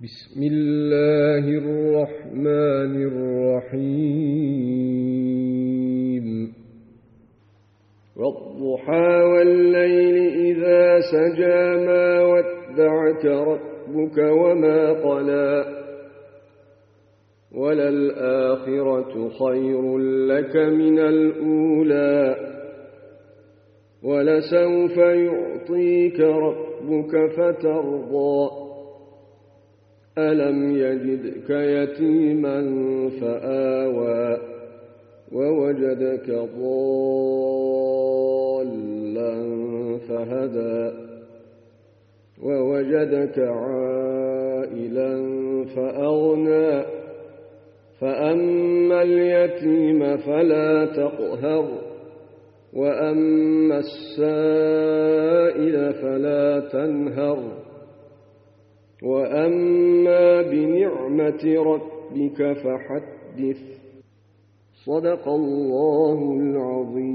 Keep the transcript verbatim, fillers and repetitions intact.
بسم الله الرحمن الرحيم والضحى والليل إذا سجى ما ودعك ربك وما قلى وللآخرة خير لك من الأولى ولسوف يعطيك ربك فترضى ألم يجدك يتيما فآوى ووجدك ضالا فهدى ووجدك عائلا فأغنى فأما اليتيم فلا تقهر وأما السائل فلا تنهر وأما بنعمة ربك فحدث صدق الله العظيم.